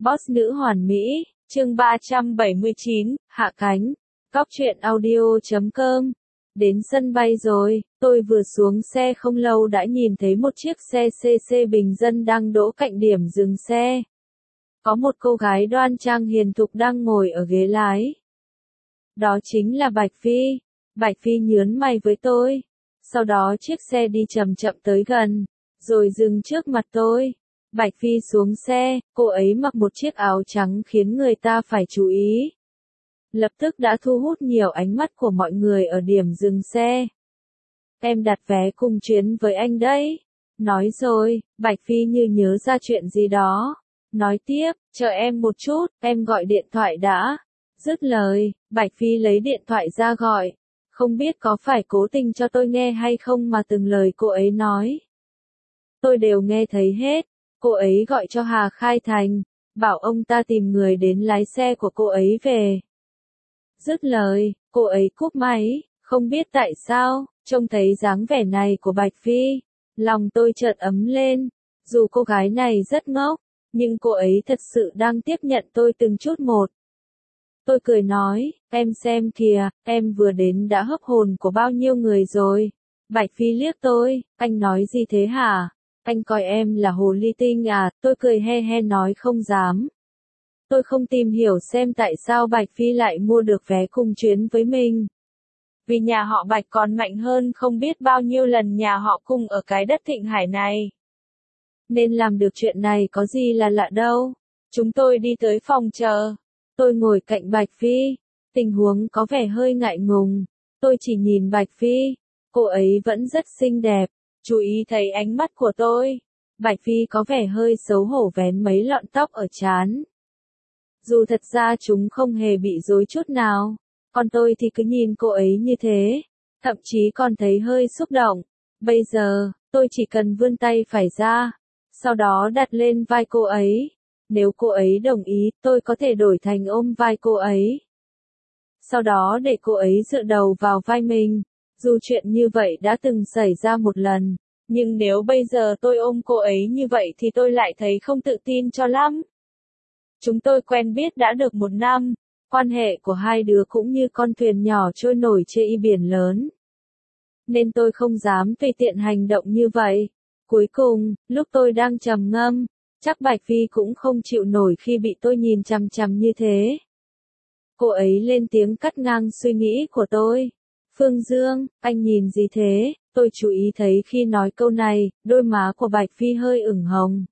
Boss nữ hoàn mỹ, chương 379, hạ cánh. Cóc truyện audio.com. Đến sân bay rồi, tôi vừa xuống xe không lâu đã nhìn thấy một chiếc xe CC bình dân đang đỗ cạnh điểm dừng xe. Có một cô gái đoan trang hiền thục đang ngồi ở ghế lái. Đó chính là Bạch Phi. Bạch Phi nhướng mày với tôi. Sau đó chiếc xe đi chậm chậm tới gần, rồi dừng trước mặt tôi. Bạch Phi xuống xe, cô ấy mặc một chiếc áo trắng khiến người ta phải chú ý. Lập tức đã thu hút nhiều ánh mắt của mọi người ở điểm dừng xe. Em đặt vé cùng chuyến với anh đấy. Nói rồi, Bạch Phi như nhớ ra chuyện gì đó. Nói tiếp, chờ em một chút, em gọi điện thoại đã. Dứt lời, Bạch Phi lấy điện thoại ra gọi. Không biết có phải cố tình cho tôi nghe hay không mà từng lời cô ấy nói. Tôi đều nghe thấy hết. Cô ấy gọi cho Hà Khai Thành, bảo ông ta tìm người đến lái xe của cô ấy về. Dứt lời, cô ấy cúp máy, không biết tại sao, trông thấy dáng vẻ này của Bạch Phi, lòng tôi chợt ấm lên. Dù cô gái này rất ngốc, nhưng cô ấy thật sự đang tiếp nhận tôi từng chút một. Tôi cười nói, em xem kìa, em vừa đến đã hấp hồn của bao nhiêu người rồi. Bạch Phi liếc tôi, anh nói gì thế hả? Anh coi em là hồ ly tinh à? Tôi cười he he nói không dám. Tôi không tìm hiểu xem tại sao Bạch Phi lại mua được vé cùng chuyến với mình. Vì nhà họ Bạch còn mạnh hơn không biết bao nhiêu lần nhà họ Cung ở cái đất Thịnh Hải này. Nên làm được chuyện này có gì là lạ đâu. Chúng tôi đi tới phòng chờ. Tôi ngồi cạnh Bạch Phi. Tình huống có vẻ hơi ngại ngùng. Tôi chỉ nhìn Bạch Phi. Cô ấy vẫn rất xinh đẹp. Chú ý thấy ánh mắt của tôi. Bạch Phi có vẻ hơi xấu hổ vén mấy lọn tóc ở trán. Dù thật ra chúng không hề bị rối chút nào. Còn tôi thì cứ nhìn cô ấy như thế. Thậm chí còn thấy hơi xúc động. Bây giờ, tôi chỉ cần vươn tay phải ra. Sau đó đặt lên vai cô ấy. Nếu cô ấy đồng ý, tôi có thể đổi thành ôm vai cô ấy. Sau đó để cô ấy dựa đầu vào vai mình. Dù chuyện như vậy đã từng xảy ra một lần, nhưng nếu bây giờ tôi ôm cô ấy như vậy thì tôi lại thấy không tự tin cho lắm. Chúng tôi quen biết đã được 1 năm, quan hệ của hai đứa cũng như con thuyền nhỏ trôi nổi trên biển lớn. Nên tôi không dám tùy tiện hành động như vậy. Cuối cùng, lúc tôi đang trầm ngâm, chắc Bạch Phi cũng không chịu nổi khi bị tôi nhìn chằm chằm như thế. Cô ấy lên tiếng cắt ngang suy nghĩ của tôi. Phương Dương, anh nhìn gì thế? Tôi chú ý thấy khi nói câu này, đôi má của Bạch Phi hơi ửng hồng.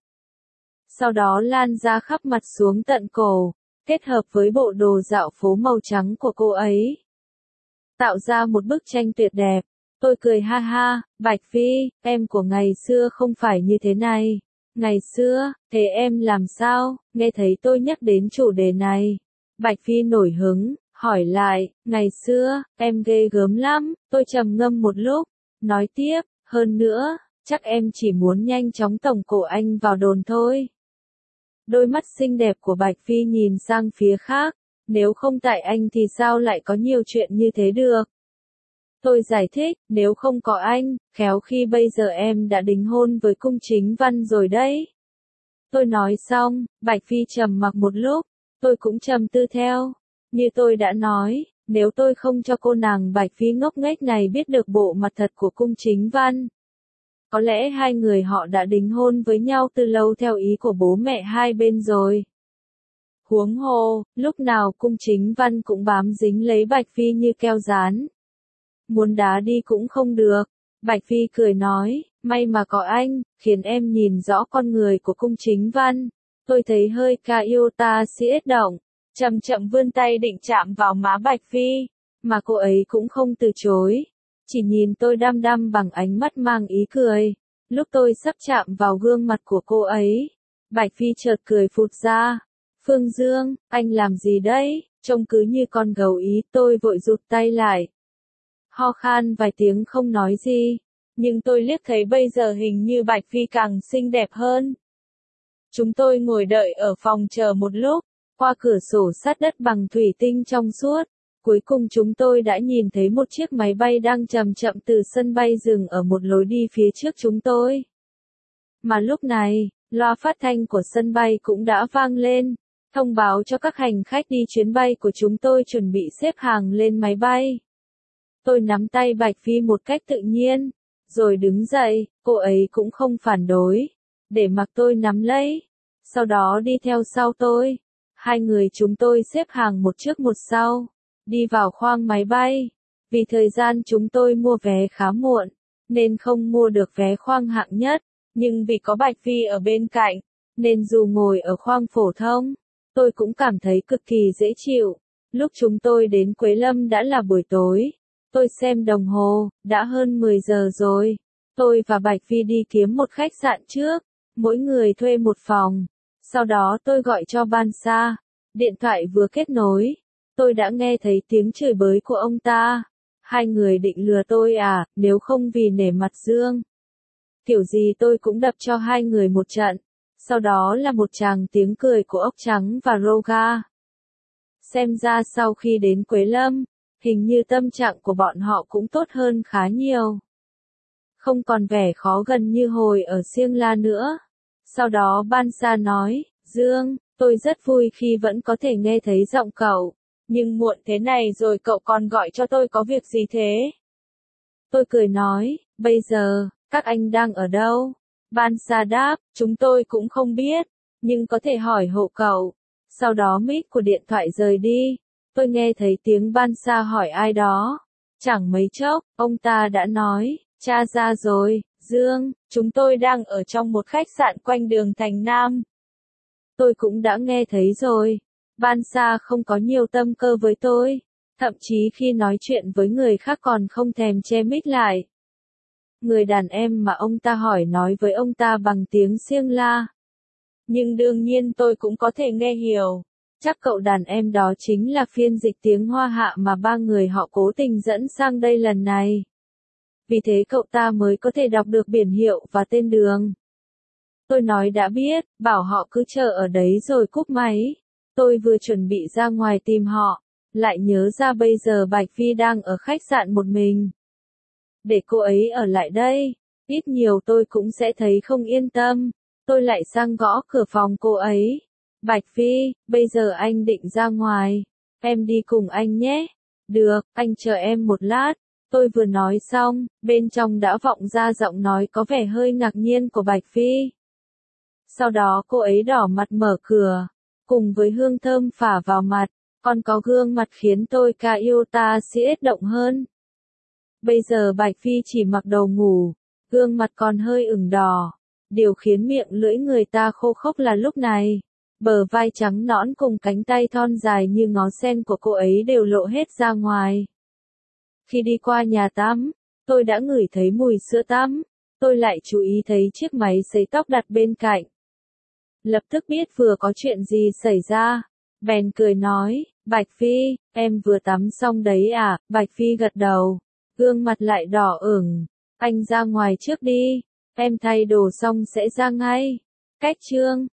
Sau đó lan ra khắp mặt xuống tận cổ, kết hợp với bộ đồ dạo phố màu trắng của cô ấy. Tạo ra một bức tranh tuyệt đẹp. Tôi cười ha ha, Bạch Phi, em của ngày xưa không phải như thế này. Ngày xưa, thế em làm sao? Nghe thấy tôi nhắc đến chủ đề này. Bạch Phi nổi hứng. Hỏi lại, ngày xưa, em ghê gớm lắm. Tôi trầm ngâm một lúc, nói tiếp, hơn nữa, chắc em chỉ muốn nhanh chóng tổng cổ anh vào đồn thôi. Đôi mắt xinh đẹp của Bạch Phi nhìn sang phía khác, nếu không tại anh thì sao lại có nhiều chuyện như thế được. Tôi giải thích, nếu không có anh, khéo khi bây giờ em đã đính hôn với Cung Chính Văn rồi đấy. Tôi nói xong, Bạch Phi trầm mặc một lúc, tôi cũng trầm tư theo. Như tôi đã nói, nếu tôi không cho cô nàng Bạch Phi ngốc nghếch này biết được bộ mặt thật của Cung Chính Văn, có lẽ hai người họ đã đính hôn với nhau từ lâu theo ý của bố mẹ hai bên rồi. Huống hồ, lúc nào Cung Chính Văn cũng bám dính lấy Bạch Phi như keo dán. Muốn đá đi cũng không được. Bạch Phi cười nói, may mà có anh, khiến em nhìn rõ con người của Cung Chính Văn. Tôi thấy hơi ca yêu ta siết động. Chậm chậm vươn tay định chạm vào má Bạch Phi, mà cô ấy cũng không từ chối, chỉ nhìn tôi đăm đăm bằng ánh mắt mang ý cười. Lúc tôi sắp chạm vào gương mặt của cô ấy, Bạch Phi chợt cười phụt ra. Phương Dương, anh làm gì đấy? Trông cứ như con gấu ý. Tôi vội rụt tay lại, ho khan vài tiếng không nói gì, nhưng tôi liếc thấy bây giờ hình như Bạch Phi càng xinh đẹp hơn. Chúng tôi ngồi đợi ở phòng chờ một lúc. Qua cửa sổ sát đất bằng thủy tinh trong suốt, cuối cùng chúng tôi đã nhìn thấy một chiếc máy bay đang chậm chậm từ sân bay dừng ở một lối đi phía trước chúng tôi. Mà lúc này, Loa phát thanh của sân bay cũng đã vang lên, thông báo cho các hành khách đi chuyến bay của chúng tôi chuẩn bị xếp hàng lên máy bay. Tôi nắm tay Bạch Phi một cách tự nhiên, rồi đứng dậy, cô ấy cũng không phản đối, để mặc tôi nắm lấy, sau đó đi theo sau tôi. Hai người chúng tôi xếp hàng một trước một sau, đi vào khoang máy bay. Vì thời gian chúng tôi mua vé khá muộn, nên không mua được vé khoang hạng nhất, nhưng vì có Bạch Phi ở bên cạnh, nên dù ngồi ở khoang phổ thông, tôi cũng cảm thấy cực kỳ dễ chịu. Lúc chúng tôi đến Quế Lâm đã là buổi tối. Tôi xem đồng hồ, đã hơn 10 giờ rồi. Tôi và Bạch Phi đi kiếm một khách sạn trước, mỗi người thuê một phòng. Sau đó tôi gọi cho Ban Sa. Điện thoại vừa kết nối, tôi đã nghe thấy tiếng chửi bới của ông ta. Hai người định lừa tôi à, nếu không vì nể mặt Dương. Kiểu gì tôi cũng đập cho hai người một trận. Sau đó là một tràng tiếng cười của ốc trắng và Roga. Xem ra sau khi đến Quế Lâm, hình như tâm trạng của bọn họ cũng tốt hơn khá nhiều. Không còn vẻ khó gần như hồi ở Siêng La nữa. Sau đó Ban Sa nói, Dương, tôi rất vui khi vẫn có thể nghe thấy giọng cậu. Nhưng muộn thế này rồi cậu còn gọi cho tôi có việc gì thế? Tôi cười nói, bây giờ, các anh đang ở đâu? Ban Sa đáp, chúng tôi cũng không biết, nhưng có thể hỏi hộ cậu. Sau đó mic của điện thoại rời đi. Tôi nghe thấy tiếng Ban Sa hỏi ai đó. Chẳng mấy chốc, ông ta đã nói, tra ra rồi, Dương, chúng tôi đang ở trong một khách sạn quanh đường Thành Nam. Tôi cũng đã nghe thấy rồi. Ban Sa không có nhiều tâm cơ với tôi. Thậm chí khi nói chuyện với người khác còn không thèm che mic lại. Người đàn em mà ông ta hỏi nói với ông ta bằng tiếng Siêng La. Nhưng đương nhiên tôi cũng có thể nghe hiểu. Chắc cậu đàn em đó chính là phiên dịch tiếng Hoa Hạ mà ba người họ cố tình dẫn sang đây lần này. Vì thế cậu ta mới có thể đọc được biển hiệu và tên đường. Tôi nói đã biết, bảo họ cứ chờ ở đấy rồi cúp máy. Tôi vừa chuẩn bị ra ngoài tìm họ, lại nhớ ra bây giờ Bạch Phi đang ở khách sạn một mình. Để cô ấy ở lại đây, ít nhiều tôi cũng sẽ thấy không yên tâm. Tôi lại sang gõ cửa phòng cô ấy. Bạch Phi, bây giờ anh định ra ngoài. Em đi cùng anh nhé. Được, anh chờ em một lát. Tôi vừa nói xong, bên trong đã vọng ra giọng nói có vẻ hơi ngạc nhiên của Bạch Phi. Sau đó cô ấy đỏ mặt mở cửa, cùng với hương thơm phả vào mặt, còn có gương mặt khiến tôi ca yêu ta siết động hơn. Bây giờ Bạch Phi chỉ mặc đồ ngủ, gương mặt còn hơi ửng đỏ. Điều khiến miệng lưỡi người ta khô khốc là lúc này, bờ vai trắng nõn cùng cánh tay thon dài như ngó sen của cô ấy đều lộ hết ra ngoài. Khi đi qua nhà tắm, tôi đã ngửi thấy mùi sữa tắm. Tôi lại chú ý thấy chiếc máy sấy tóc đặt bên cạnh. Lập tức biết vừa có chuyện gì xảy ra. Bèn cười nói, Bạch Phi, em vừa tắm xong đấy à? Bạch Phi gật đầu, gương mặt lại đỏ ửng. Anh ra ngoài trước đi, em thay đồ xong sẽ ra ngay. Cách chương